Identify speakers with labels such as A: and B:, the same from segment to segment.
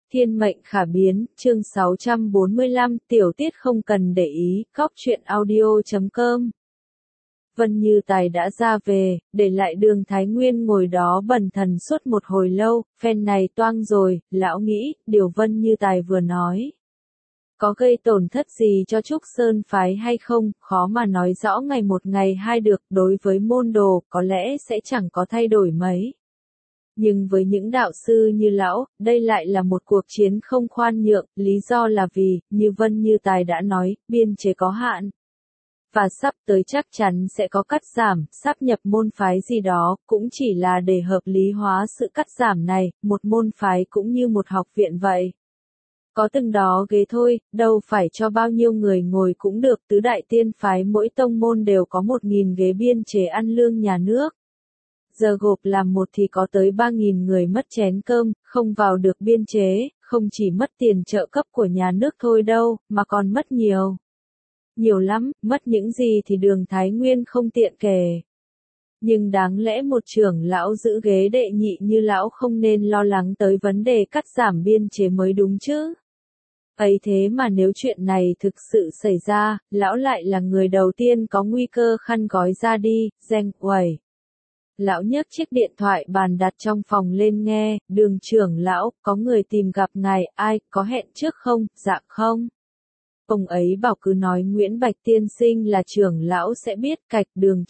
A: Thiên mệnh khả biến, chương 645, tiểu tiết không cần để ý, góc truyện audio.com. Vân Như Tài đã ra về, để lại Đường Thái Nguyên ngồi đó bần thần suốt một hồi lâu, phen này toang rồi, lão nghĩ, điều Vân Như Tài vừa nói. Có gây tổn thất gì cho Trúc Sơn phái hay không, khó mà nói rõ ngày một ngày hai được, đối với môn đồ, có lẽ sẽ chẳng có thay đổi mấy. Nhưng với những đạo sư như lão, đây lại là một cuộc chiến không khoan nhượng, lý do là vì, như Vân Như Tài đã nói, biên chế có hạn. Và sắp tới chắc chắn sẽ có cắt giảm, sáp nhập môn phái gì đó, cũng chỉ là để hợp lý hóa sự cắt giảm này, một môn phái cũng như một học viện vậy. Có từng đó ghế thôi, đâu phải cho bao nhiêu người ngồi cũng được, tứ đại tiên phái mỗi tông môn đều có 1.000 ghế biên chế ăn lương nhà nước. Giờ gộp làm một thì có tới 3.000 người mất chén cơm, không vào được biên chế, không chỉ mất tiền trợ cấp của nhà nước thôi đâu, mà còn mất nhiều. Nhiều lắm, mất những gì thì Đường Thái Nguyên không tiện kể. Nhưng đáng lẽ một trưởng lão giữ ghế đệ nhị như lão không nên lo lắng tới vấn đề cắt giảm biên chế mới đúng chứ. Ấy thế mà nếu chuyện này thực sự xảy ra, lão lại là người đầu tiên có nguy cơ khăn gói ra đi, reng uẩy. Lão nhấc chiếc điện thoại bàn đặt trong phòng lên nghe, Đường trưởng lão, có người tìm gặp ngài, ai, có hẹn trước không, dạ không. Ông ấy bảo cứ nói Nguyễn Bạch tiên sinh là trưởng lão sẽ biết, cạch Đường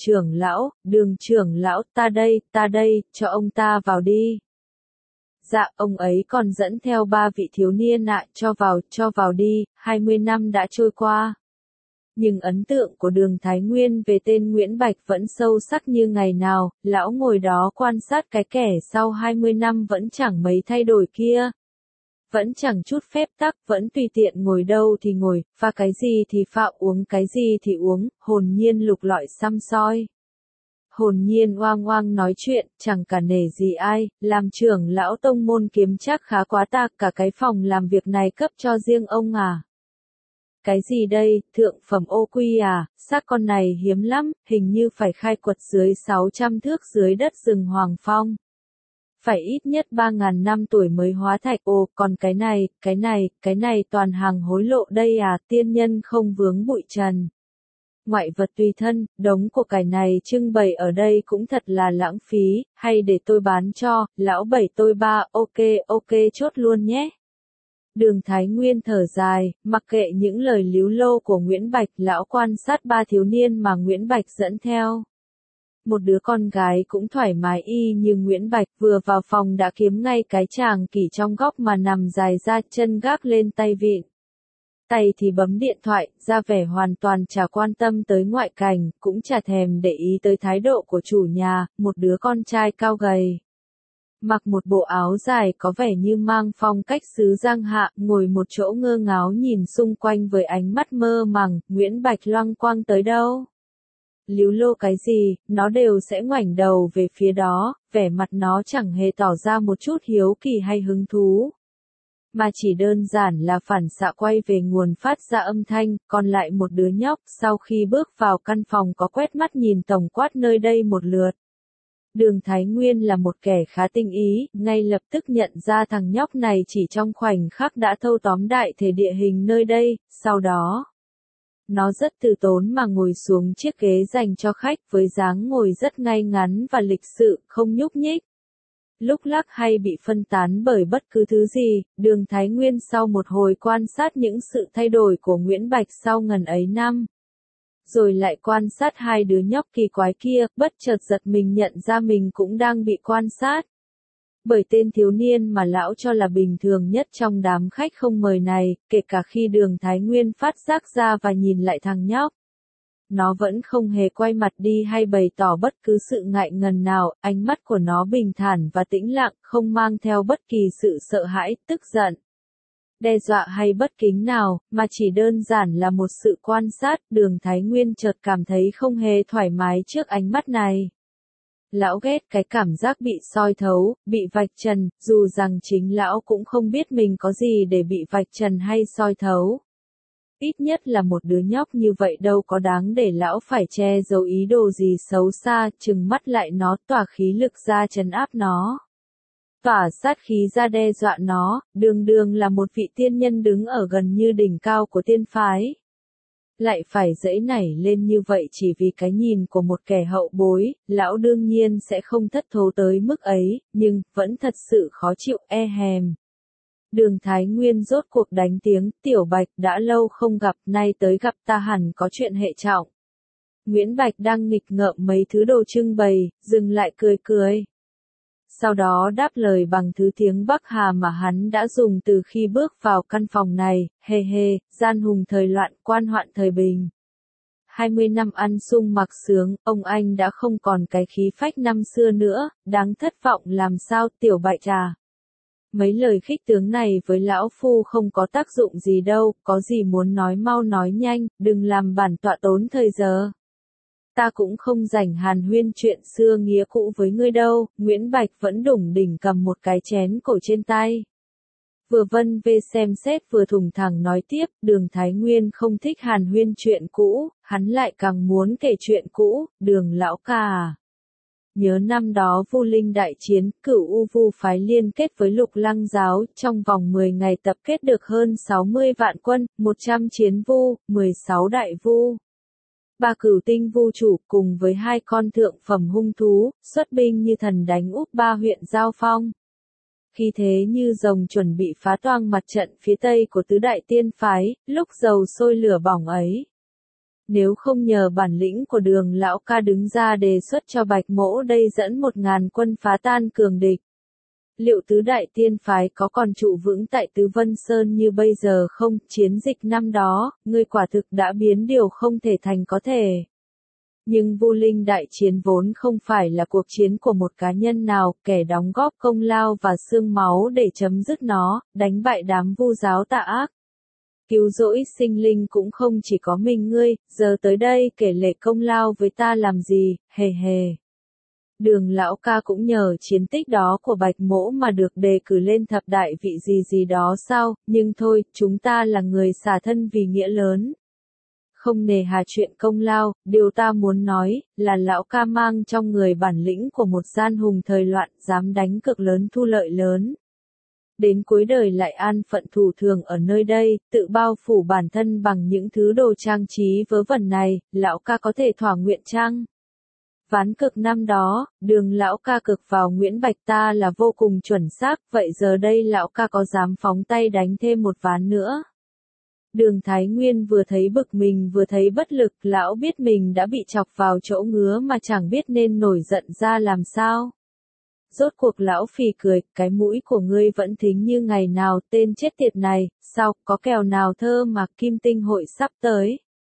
A: trưởng lão, ta đây, cho ông ta vào đi. Dạ, ông ấy còn dẫn theo 3 vị thiếu niên ạ, cho vào đi, 20 năm đã trôi qua. Nhưng ấn tượng của Đường Thái Nguyên về tên Nguyễn Bạch vẫn sâu sắc như ngày nào, lão ngồi đó quan sát cái kẻ sau 20 năm vẫn chẳng mấy thay đổi kia. Vẫn chẳng chút phép tắc, vẫn tùy tiện ngồi đâu thì ngồi, pha cái gì thì pha, uống cái gì thì uống, hồn nhiên lục lọi săm soi. Hồn nhiên oang oang nói chuyện, chẳng cả nể gì ai, làm trưởng lão tông môn kiếm chắc khá quá ta, cả cái phòng làm việc này cấp cho riêng ông à. Cái gì đây, thượng phẩm ô quy à, xác con này hiếm lắm, hình như phải khai quật dưới 600 thước dưới đất rừng Hoàng Phong. Phải ít nhất 3.000 năm tuổi mới hóa thạch, ồ, còn cái này toàn hàng hối lộ đây à, tiên nhân không vướng bụi trần. Ngoại vật tùy thân, đống của cải này trưng bày ở đây cũng thật là lãng phí, hay để tôi bán cho, lão bảy tôi ba, ok, chốt luôn nhé. Đường Thái Nguyên thở dài, mặc kệ những lời líu lô của Nguyễn Bạch, lão quan sát 3 thiếu niên mà Nguyễn Bạch dẫn theo. Một đứa con gái cũng thoải mái y như Nguyễn Bạch, vừa vào phòng đã kiếm ngay cái chàng kỷ trong góc mà nằm dài ra, chân gác lên tay vịn. Tay thì bấm điện thoại, ra vẻ hoàn toàn chả quan tâm tới ngoại cảnh, cũng chả thèm để ý tới thái độ của chủ nhà, một đứa con trai cao gầy. Mặc một bộ áo dài có vẻ như mang phong cách xứ Giang Hạ, ngồi một chỗ ngơ ngáo nhìn xung quanh với ánh mắt mơ màng, Nguyễn Bạch loăng quăng tới đâu. Líu lô cái gì, nó đều sẽ ngoảnh đầu về phía đó, vẻ mặt nó chẳng hề tỏ ra một chút hiếu kỳ hay hứng thú. Mà chỉ đơn giản là phản xạ quay về nguồn phát ra âm thanh, còn lại một đứa nhóc sau khi bước vào căn phòng có quét mắt nhìn tổng quát nơi đây một lượt. Đường Thái Nguyên là một kẻ khá tinh ý, ngay lập tức nhận ra thằng nhóc này chỉ trong khoảnh khắc đã thâu tóm đại thể địa hình nơi đây, sau đó. Nó rất từ tốn mà ngồi xuống chiếc ghế dành cho khách với dáng ngồi rất ngay ngắn và lịch sự, không nhúc nhích. Lúc lắc hay bị phân tán bởi bất cứ thứ gì, Đường Thái Nguyên sau một hồi quan sát những sự thay đổi của Nguyễn Bạch sau ngần ấy năm. Rồi lại quan sát 2 đứa nhóc kỳ quái kia, bất chợt giật mình nhận ra mình cũng đang bị quan sát. Bởi tên thiếu niên mà lão cho là bình thường nhất trong đám khách không mời này, kể cả khi Đường Thái Nguyên phát giác ra và nhìn lại thằng nhóc. Nó vẫn không hề quay mặt đi hay bày tỏ bất cứ sự ngại ngần nào, ánh mắt của nó bình thản và tĩnh lặng, không mang theo bất kỳ sự sợ hãi, tức giận, đe dọa hay bất kính nào, mà chỉ đơn giản là một sự quan sát. Đường Thái Nguyên chợt cảm thấy không hề thoải mái trước ánh mắt này. Lão ghét cái cảm giác bị soi thấu, bị vạch trần, dù rằng chính lão cũng không biết mình có gì để bị vạch trần hay soi thấu. Ít nhất là một đứa nhóc như vậy đâu có đáng để lão phải che giấu ý đồ gì xấu xa, trừng mắt lại nó, tỏa khí lực ra trấn áp nó. tỏa sát khí ra đe dọa nó, đường đường là một vị tiên nhân đứng ở gần như đỉnh cao của tiên phái. Lại phải giãy nảy lên như vậy chỉ vì cái nhìn của một kẻ hậu bối, lão đương nhiên sẽ không thất thố tới mức ấy, nhưng vẫn thật sự khó chịu hèm. Đường Thái Nguyên rốt cuộc đánh tiếng, Tiểu Bạch đã lâu không gặp, nay tới gặp ta hẳn có chuyện hệ trọng. Nguyễn Bạch đang nghịch ngợm mấy thứ đồ trưng bày, dừng lại cười cười. Sau đó đáp lời bằng thứ tiếng Bắc Hà mà hắn đã dùng từ khi bước vào căn phòng này, hề hề, gian hùng thời loạn, quan hoạn thời bình. 20 năm ăn sung mặc sướng, ông anh đã không còn cái khí phách năm xưa nữa, đáng thất vọng làm sao, Tiểu Bạch à. Mấy lời khích tướng này với lão phu không có tác dụng gì đâu, có gì muốn nói mau nói nhanh, đừng làm bản tọa tốn thời giờ. Ta cũng không rảnh hàn huyên chuyện xưa nghĩa cũ với ngươi đâu, Nguyễn Bạch vẫn đủng đỉnh cầm một cái chén cổ trên tay. Vừa vân vê xem xét vừa thủng thẳng nói tiếp, Đường Thái Nguyên không thích hàn huyên chuyện cũ, hắn lại càng muốn kể chuyện cũ, Đường lão ca à. Nhớ năm đó Vu Linh đại chiến, Cửu U Vu phái liên kết với Lục Lăng giáo, trong vòng 10 ngày tập kết được hơn 60 vạn quân, 100 chiến vu, 16 đại vu. 3 cửu tinh vu chủ cùng với 2 con thượng phẩm hung thú, xuất binh như thần đánh úp 3 huyện giao phong. Khi thế như rồng chuẩn bị phá toang mặt trận phía tây của tứ đại tiên phái, lúc dầu sôi lửa bỏng ấy. Nếu không nhờ bản lĩnh của Đường lão ca đứng ra đề xuất cho Bạch Mỗ đây dẫn 1000 quân phá tan cường địch. Liệu tứ đại tiên phái có còn trụ vững tại Tứ Vân Sơn như bây giờ không? Chiến dịch năm đó, ngươi quả thực đã biến điều không thể thành có thể. Nhưng Vu Linh đại chiến vốn không phải là cuộc chiến của một cá nhân nào, kẻ đóng góp công lao và xương máu để chấm dứt nó, đánh bại đám vu giáo tà ác. Cứu rỗi sinh linh cũng không chỉ có mình ngươi, giờ tới đây kể lệ công lao với ta làm gì, hề hề. Đường lão ca cũng nhờ chiến tích đó của Bạch Mỗ mà được đề cử lên thập đại vị gì đó sao, nhưng thôi, chúng ta là người xả thân vì nghĩa lớn. Không nề hà chuyện công lao, điều ta muốn nói, là lão ca mang trong người bản lĩnh của một gian hùng thời loạn, dám đánh cực lớn thu lợi lớn. Đến cuối đời lại an phận thủ thường ở nơi đây, tự bao phủ bản thân bằng những thứ đồ trang trí vớ vẩn này, lão ca có thể thỏa nguyện chăng? Ván cực năm đó, Đường lão ca cực vào Nguyễn Bạch ta là vô cùng chuẩn xác, vậy giờ đây lão ca có dám phóng tay đánh thêm một ván nữa? Đường Thái Nguyên vừa thấy bực mình vừa thấy bất lực, lão biết mình đã bị chọc vào chỗ ngứa mà chẳng biết nên nổi giận ra làm sao. Rốt cuộc lão phì cười, cái mũi của ngươi vẫn thính như ngày nào, tên chết tiệt này, sao, có kèo nào thơ mà Kim Tinh hội sắp tới.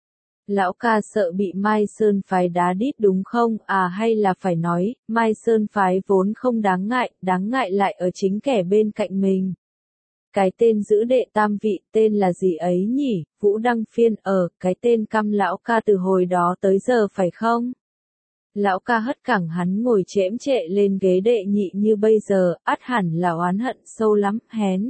A: Lão ca sợ bị Mai Sơn phái đá đít đúng không, à hay là phải nói, Mai Sơn phái vốn không đáng ngại lại ở chính kẻ bên cạnh mình. Cái tên giữ đệ tam vị, tên là gì ấy nhỉ, Vũ Đăng Phiên, cái tên căm lão ca từ hồi đó tới giờ phải không? Lão ca hất cẳng hắn ngồi chễm trệ lên ghế đệ nhị như bây giờ, ắt hẳn là oán hận sâu lắm, hén.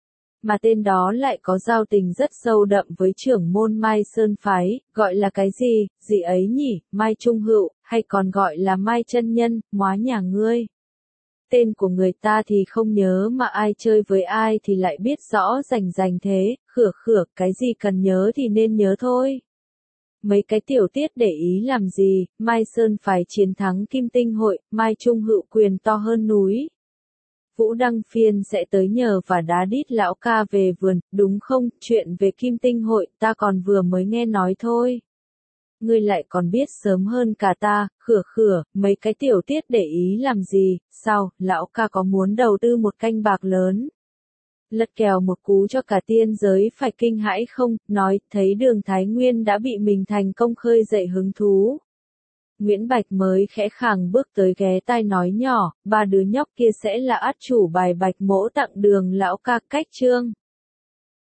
A: Mà tên đó lại có giao tình rất sâu đậm với trưởng môn Mai Sơn phái, gọi là cái gì ấy nhỉ, Mai Trung Hữu, hay còn gọi là Mai Chân Nhân, móa nhà ngươi. Tên của người ta thì không nhớ mà ai chơi với ai thì lại biết rõ rành thế, khửa, cái gì cần nhớ thì nên nhớ thôi. Mấy cái tiểu tiết để ý làm gì, Mai Sơn phải chiến thắng Kim Tinh hội, Mai Trung Hữu quyền to hơn núi. Vũ Đăng Phiên sẽ tới nhờ và đá đít lão ca về vườn, đúng không, chuyện về Kim Tinh hội ta còn vừa mới nghe nói thôi. Ngươi lại còn biết sớm hơn cả ta, khửa, mấy cái tiểu tiết để ý làm gì, sao, lão ca có muốn đầu tư một canh bạc lớn. Lật kèo một cú cho cả tiên giới phải kinh hãi không, nói, thấy Đường Thái Nguyên đã bị mình thành công khơi dậy hứng thú. Nguyễn Bạch mới khẽ khàng bước tới ghé tai nói nhỏ, 3 đứa nhóc kia sẽ là át chủ bài Bạch Mỗ tặng Đường lão ca cách chương.